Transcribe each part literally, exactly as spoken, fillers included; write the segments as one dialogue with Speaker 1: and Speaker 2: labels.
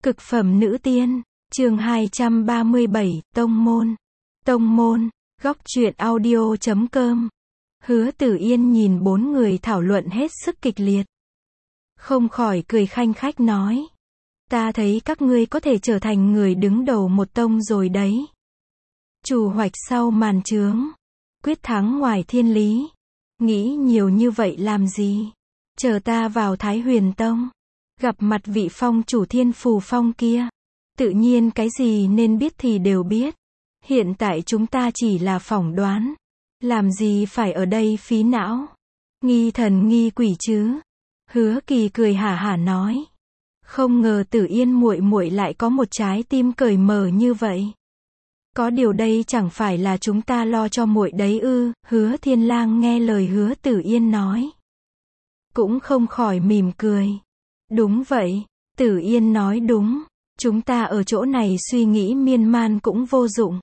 Speaker 1: Cực phẩm nữ tiên, chương hai trăm ba mươi bảy, Tông môn. Tông môn, góc truyện audio chấm com. Hứa Tử Yên nhìn bốn người thảo luận hết sức kịch liệt. Không khỏi cười khanh khách nói. Ta thấy các ngươi có thể trở thành người đứng đầu một tông rồi đấy. Chủ hoạch sau màn trướng. Quyết thắng ngoài thiên lý. Nghĩ nhiều như vậy làm gì? Chờ ta vào Thái Huyền Tông. Gặp mặt vị phong chủ Thiên Phù Phong kia. Tự nhiên cái gì nên biết thì đều biết. Hiện tại chúng ta chỉ là phỏng đoán. Làm gì phải ở đây phí não. Nghi thần nghi quỷ chứ. Hứa Kỳ cười hả hả nói. Không ngờ Tử Yên muội muội lại có một trái tim cởi mở như vậy. Có điều đây chẳng phải là chúng ta lo cho muội đấy ư? Hứa Thiên Lang nghe lời Hứa Tử Yên nói. Cũng không khỏi mỉm cười. Đúng vậy, Tử Yên nói đúng. Chúng ta ở chỗ này suy nghĩ miên man cũng vô dụng.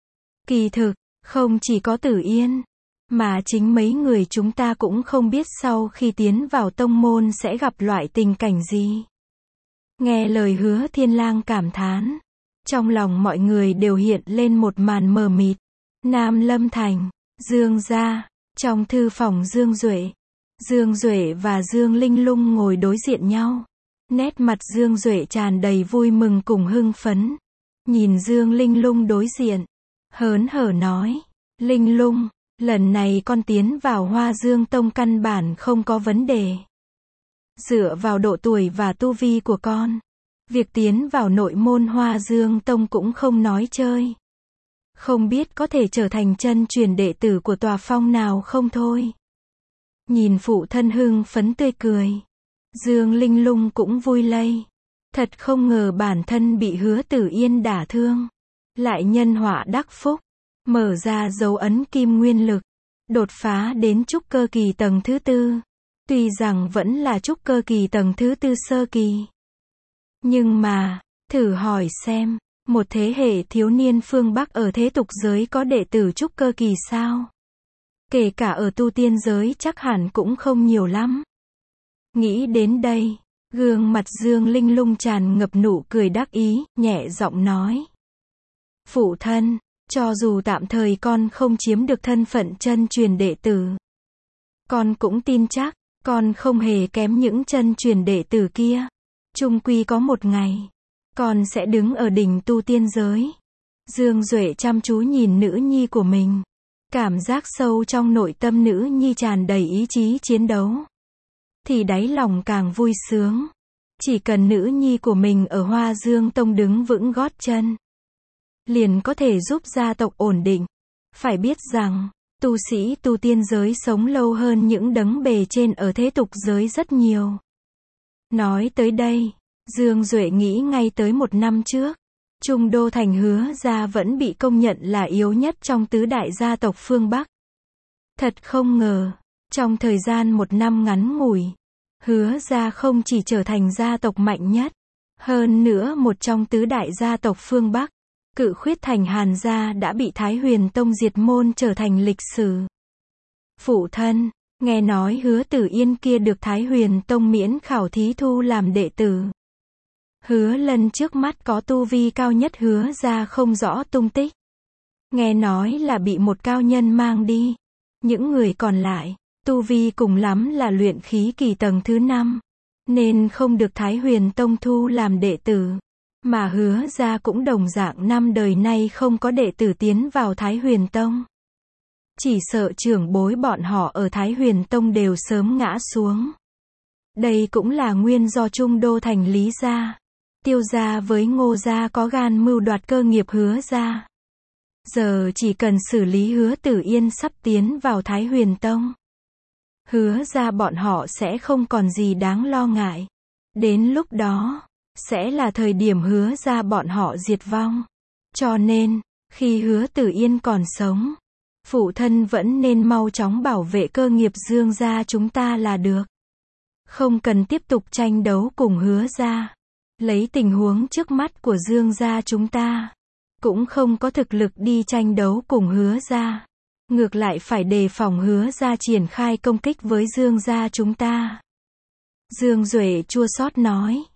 Speaker 1: Kỳ thực, không chỉ có Tử Yên, mà chính mấy người chúng ta cũng không biết sau khi tiến vào tông môn sẽ gặp loại tình cảnh gì. Nghe lời Hứa Thiên Lang cảm thán, trong lòng mọi người đều hiện lên một màn mờ mịt. Nam Lâm Thành, Dương gia, trong thư phòng Dương Duệ. Dương Duệ và Dương Linh Lung ngồi đối diện nhau. Nét mặt Dương Duệ tràn đầy vui mừng cùng hưng phấn. Nhìn Dương Linh Lung đối diện, hớn hở nói. Linh Lung, lần này con tiến vào Hoa Dương Tông căn bản không có vấn đề. Dựa vào độ tuổi và tu vi của con, việc tiến vào nội môn Hoa Dương Tông cũng không nói chơi. Không biết có thể trở thành chân truyền đệ tử của tòa phong nào không thôi. Nhìn phụ thân hưng phấn tươi cười, Dương Linh Lung cũng vui lây. Thật không ngờ bản thân bị Hứa Tử Yên đả thương, lại nhân họa đắc phúc, mở ra dấu ấn kim nguyên lực, đột phá đến trúc cơ kỳ tầng thứ tư. Tuy rằng vẫn là trúc cơ kỳ tầng thứ tư sơ kỳ. Nhưng mà, thử hỏi xem, một thế hệ thiếu niên phương Bắc ở thế tục giới có đệ tử trúc cơ kỳ sao? Kể cả ở tu tiên giới chắc hẳn cũng không nhiều lắm. Nghĩ đến đây, gương mặt Dương Linh Lung tràn ngập nụ cười đắc ý, nhẹ giọng nói. Phụ thân, cho dù tạm thời con không chiếm được thân phận chân truyền đệ tử, con cũng tin chắc, con không hề kém những chân truyền đệ tử kia. Chung quy có một ngày, con sẽ đứng ở đỉnh tu tiên giới. Dương Duệ chăm chú nhìn nữ nhi của mình. Cảm giác sâu trong nội tâm nữ nhi tràn đầy ý chí chiến đấu. Thì đáy lòng càng vui sướng. Chỉ cần nữ nhi của mình ở Hoa Dương Tông đứng vững gót chân, liền có thể giúp gia tộc ổn định. Phải biết rằng, tu sĩ tu tiên giới sống lâu hơn những đấng bề trên ở thế tục giới rất nhiều. Nói tới đây, Dương Duệ nghĩ ngay tới một năm trước. Trung Đô Thành Hứa gia vẫn bị công nhận là yếu nhất trong tứ đại gia tộc phương Bắc. Thật không ngờ, trong thời gian một năm ngắn ngủi, Hứa gia không chỉ trở thành gia tộc mạnh nhất, hơn nữa một trong tứ đại gia tộc phương Bắc, Cự Khuyết Thành Hàn gia đã bị Thái Huyền Tông diệt môn trở thành lịch sử. Phụ thân, nghe nói Hứa Tử Yên kia được Thái Huyền Tông miễn khảo thí thu làm đệ tử. Hứa Lân trước mắt có tu vi cao nhất Hứa gia không rõ tung tích. Nghe nói là bị một cao nhân mang đi. Những người còn lại, tu vi cùng lắm là luyện khí kỳ tầng thứ năm, nên không được Thái Huyền Tông thu làm đệ tử. Mà Hứa gia cũng đồng dạng năm đời nay không có đệ tử tiến vào Thái Huyền Tông. Chỉ sợ trưởng bối bọn họ ở Thái Huyền Tông đều sớm ngã xuống. Đây cũng là nguyên do Trung Đô Thành Lý gia, Tiêu gia với Ngô gia có gan mưu đoạt cơ nghiệp Hứa gia. Giờ chỉ cần xử lý Hứa Tử Yên sắp tiến vào Thái Huyền Tông, Hứa gia bọn họ sẽ không còn gì đáng lo ngại. Đến lúc đó, sẽ là thời điểm Hứa gia bọn họ diệt vong. Cho nên, khi Hứa Tử Yên còn sống, phụ thân vẫn nên mau chóng bảo vệ cơ nghiệp Dương gia chúng ta là được. Không cần tiếp tục tranh đấu cùng Hứa gia. Lấy tình huống trước mắt của Dương gia chúng ta, cũng không có thực lực đi tranh đấu cùng Hứa gia. Ngược lại phải đề phòng Hứa gia triển khai công kích với Dương gia chúng ta. Dương Duệ chua xót nói.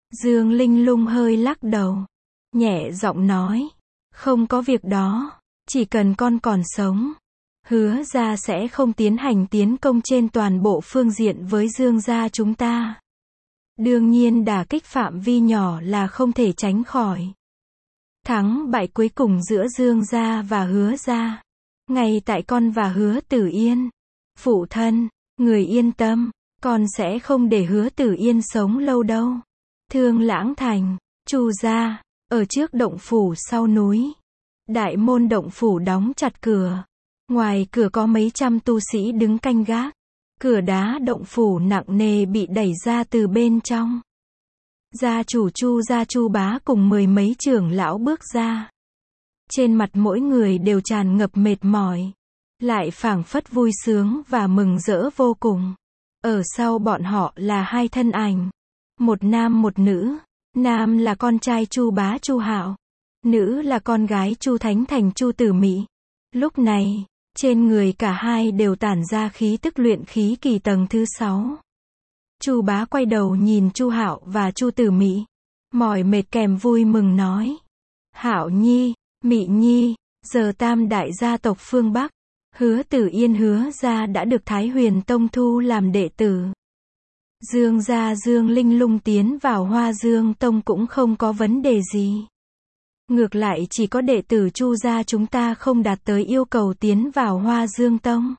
Speaker 1: Dương Linh Lung hơi lắc đầu, nhẹ giọng nói, không có việc đó, chỉ cần con còn sống, hứa gia sẽ không tiến hành tiến công trên toàn bộ phương diện với Dương gia chúng ta. Đương nhiên đả kích phạm vi nhỏ là không thể tránh khỏi. Thắng bại cuối cùng giữa Dương gia và Hứa gia, ngay tại con và Hứa Tử Yên. Phụ thân, người yên tâm, con sẽ không để Hứa Tử Yên sống lâu đâu. Thương Lãng Thành, Chu gia, ở trước động phủ sau núi. Đại môn động phủ đóng chặt cửa. Ngoài cửa có mấy trăm tu sĩ đứng canh gác. Cửa đá động phủ nặng nề bị đẩy ra từ bên trong. Gia chủ Chu gia Chu Bá cùng mười mấy trưởng lão bước ra. Trên mặt mỗi người đều tràn ngập mệt mỏi, lại phảng phất vui sướng và mừng rỡ vô cùng. Ở sau bọn họ là hai thân ảnh, một nam một nữ. Nam là con trai Chu Bá Chu Hạo, nữ là con gái Chu Thánh Thành Chu Tử Mị. Lúc này, trên người cả hai đều tản ra khí tức luyện khí kỳ tầng thứ sáu. Chu Bá quay đầu nhìn Chu Hạo và Chu Tử Mị, mỏi mệt kèm vui mừng nói: Hạo nhi, Mị nhi, giờ tam đại gia tộc phương Bắc, Hứa Tử Yên Hứa gia đã được Thái Huyền Tông thu làm đệ tử. Dương gia Dương Linh Lung tiến vào Hoa Dương Tông cũng không có vấn đề gì. Ngược lại chỉ có đệ tử Chu gia chúng ta không đạt tới yêu cầu tiến vào Hoa Dương Tông.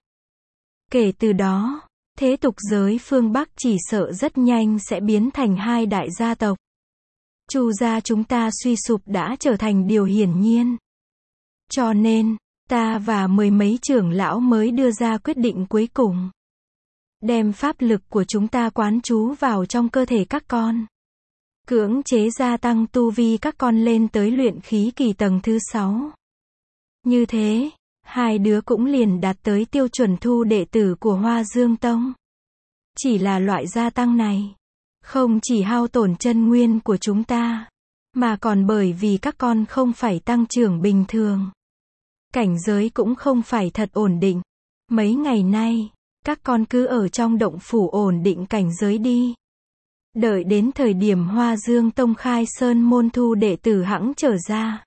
Speaker 1: Kể từ đó, thế tục giới phương Bắc chỉ sợ rất nhanh sẽ biến thành hai đại gia tộc. Chu gia chúng ta suy sụp đã trở thành điều hiển nhiên. Cho nên, ta và mười mấy trưởng lão mới đưa ra quyết định cuối cùng. Đem pháp lực của chúng ta quán trú vào trong cơ thể các con. Cưỡng chế gia tăng tu vi các con lên tới luyện khí kỳ tầng thứ sáu. Như thế, hai đứa cũng liền đạt tới tiêu chuẩn thu đệ tử của Hoa Dương Tông. Chỉ là loại gia tăng này, không chỉ hao tổn chân nguyên của chúng ta, mà còn bởi vì các con không phải tăng trưởng bình thường. Cảnh giới cũng không phải thật ổn định. Mấy ngày nay, các con cứ ở trong động phủ ổn định cảnh giới đi. Đợi đến thời điểm Hoa Dương Tông khai sơn môn thu đệ tử hẵng trở ra.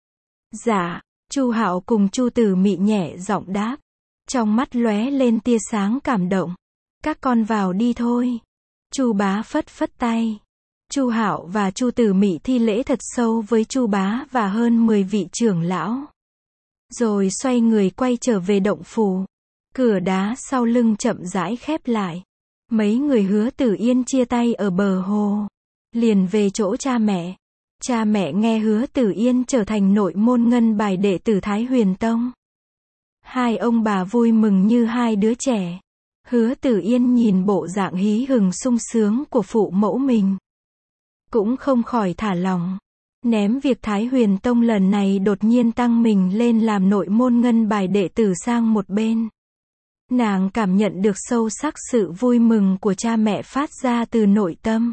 Speaker 1: Dạ, Chu Hạo cùng Chu Tử Mị nhẹ giọng đáp. Trong mắt lóe lên tia sáng cảm động. Các con vào đi thôi. Chu Bá phất phất tay. Chu Hạo và Chu Tử Mị thi lễ thật sâu với Chu Bá và hơn mười vị trưởng lão. Rồi xoay người quay trở về động phủ. Cửa đá sau lưng chậm rãi khép lại. Mấy người Hứa Tử Yên chia tay ở bờ hồ, liền về chỗ cha mẹ. Cha mẹ nghe Hứa Tử Yên trở thành nội môn ngân bài đệ tử Thái Huyền Tông. Hai ông bà vui mừng như hai đứa trẻ. Hứa Tử Yên nhìn bộ dạng hí hừng sung sướng của phụ mẫu mình, cũng không khỏi thả lòng. Ném việc Thái Huyền Tông lần này đột nhiên tăng mình lên làm nội môn ngân bài đệ tử sang một bên. Nàng cảm nhận được sâu sắc sự vui mừng của cha mẹ phát ra từ nội tâm.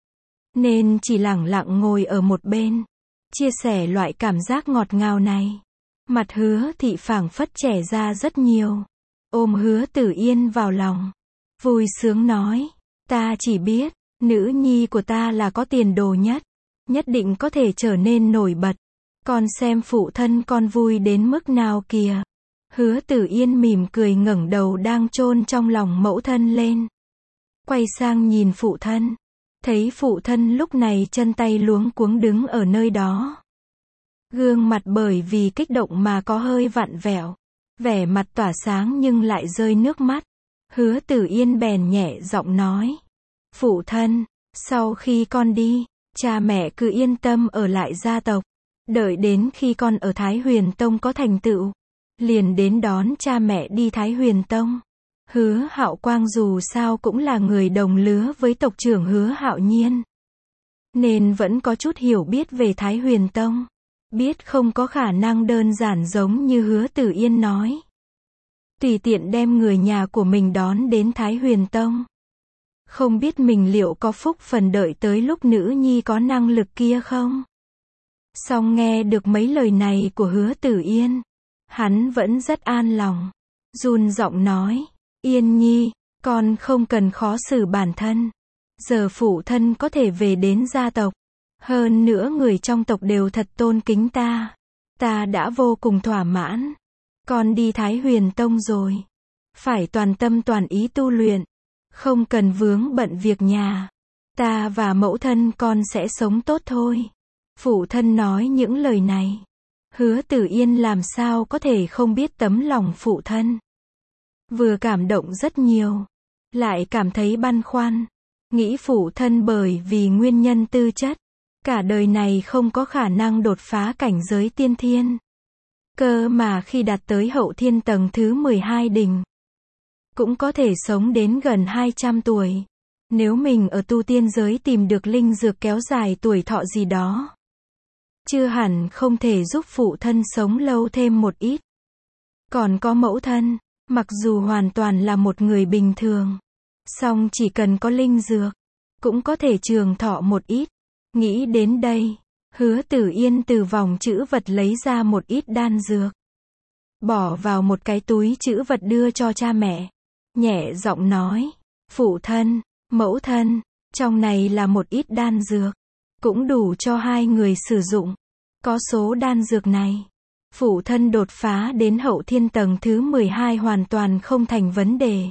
Speaker 1: Nên chỉ lẳng lặng ngồi ở một bên, chia sẻ loại cảm giác ngọt ngào này. Mặt Hứa Thị phảng phất trẻ ra rất nhiều. Ôm Hứa Tử Yên vào lòng, vui sướng nói, ta chỉ biết, nữ nhi của ta là có tiền đồ nhất. Nhất định có thể trở nên nổi bật. Con xem phụ thân con vui đến mức nào kìa. Hứa Tử Yên mỉm cười ngẩng đầu đang chôn trong lòng mẫu thân lên. Quay sang nhìn phụ thân. Thấy phụ thân lúc này chân tay luống cuống đứng ở nơi đó. Gương mặt bởi vì kích động mà có hơi vặn vẹo. Vẻ mặt tỏa sáng nhưng lại rơi nước mắt. Hứa Tử Yên bèn nhẹ giọng nói. Phụ thân, sau khi con đi, cha mẹ cứ yên tâm ở lại gia tộc. Đợi đến khi con ở Thái Huyền Tông có thành tựu, liền đến đón cha mẹ đi Thái Huyền Tông. Hứa Hạo Quang dù sao cũng là người đồng lứa với tộc trưởng Hứa Hạo Nhiên, nên vẫn có chút hiểu biết về Thái Huyền Tông. Biết không có khả năng đơn giản giống như Hứa Tử Yên nói. Tùy tiện đem người nhà của mình đón đến Thái Huyền Tông. Không biết mình liệu có phúc phần đợi tới lúc nữ nhi có năng lực kia không? Song nghe được mấy lời này của Hứa Tử Yên, hắn vẫn rất an lòng. Run giọng nói, Yên nhi, con không cần khó xử bản thân. Giờ phụ thân có thể về đến gia tộc. Hơn nữa người trong tộc đều thật tôn kính ta. Ta đã vô cùng thỏa mãn. Con đi Thái Huyền Tông rồi. Phải toàn tâm toàn ý tu luyện. Không cần vướng bận việc nhà. Ta và mẫu thân con sẽ sống tốt thôi. Phụ thân nói những lời này. Hứa Tử Yên làm sao có thể không biết tấm lòng phụ thân. Vừa cảm động rất nhiều. Lại cảm thấy băn khoăn. Nghĩ phụ thân bởi vì nguyên nhân tư chất. Cả đời này không có khả năng đột phá cảnh giới tiên thiên. Cơ mà khi đạt tới hậu thiên tầng thứ mười hai đỉnh. Cũng có thể sống đến gần hai trăm tuổi. Nếu mình ở tu tiên giới tìm được linh dược kéo dài tuổi thọ gì đó. Chưa hẳn không thể giúp phụ thân sống lâu thêm một ít. Còn có mẫu thân, mặc dù hoàn toàn là một người bình thường. Song chỉ cần có linh dược, cũng có thể trường thọ một ít. Nghĩ đến đây, Hứa Tử Yên từ vòng trữ vật lấy ra một ít đan dược. Bỏ vào một cái túi trữ vật đưa cho cha mẹ. Nhẹ giọng nói, phụ thân, mẫu thân, trong này là một ít đan dược. Cũng đủ cho hai người sử dụng. Có số đan dược này, phụ thân đột phá đến hậu thiên tầng thứ mười hai hoàn toàn không thành vấn đề.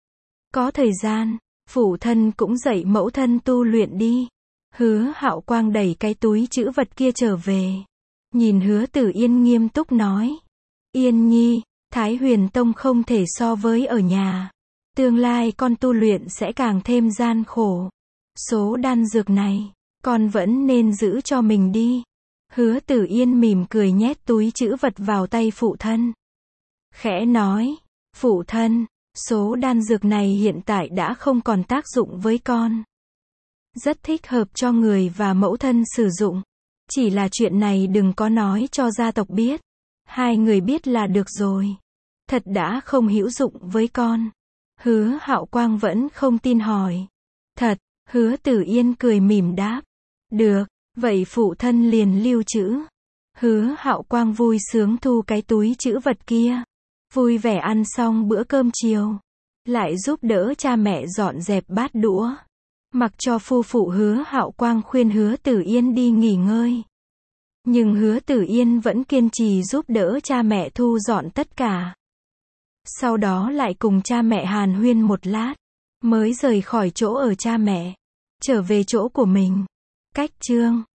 Speaker 1: Có thời gian, phụ thân cũng dạy mẫu thân tu luyện đi. Hứa Hạo Quang đẩy cái túi trữ vật kia trở về. Nhìn Hứa Tử Yên nghiêm túc nói. Yên nhi, Thái Huyền Tông không thể so với ở nhà. Tương lai con tu luyện sẽ càng thêm gian khổ. Số đan dược này, con vẫn nên giữ cho mình đi. Hứa Tử Yên mỉm cười nhét túi trữ vật vào tay phụ thân. Khẽ nói, phụ thân, số đan dược này hiện tại đã không còn tác dụng với con. Rất thích hợp cho người và mẫu thân sử dụng. Chỉ là chuyện này đừng có nói cho gia tộc biết. Hai người biết là được rồi. Thật đã không hữu dụng với con. Hứa Hạo Quang vẫn không tin hỏi. Thật, Hứa Tử Yên cười mỉm đáp. Được, vậy phụ thân liền lưu trữ. Hứa Hạo Quang vui sướng thu cái túi trữ vật kia. Vui vẻ ăn xong bữa cơm chiều. Lại giúp đỡ cha mẹ dọn dẹp bát đũa. Mặc cho phu phụ Hứa Hạo Quang khuyên Hứa Tử Yên đi nghỉ ngơi. Nhưng Hứa Tử Yên vẫn kiên trì giúp đỡ cha mẹ thu dọn tất cả. Sau đó lại cùng cha mẹ hàn huyên một lát. Mới rời khỏi chỗ ở cha mẹ. Trở về chỗ của mình. Cách chương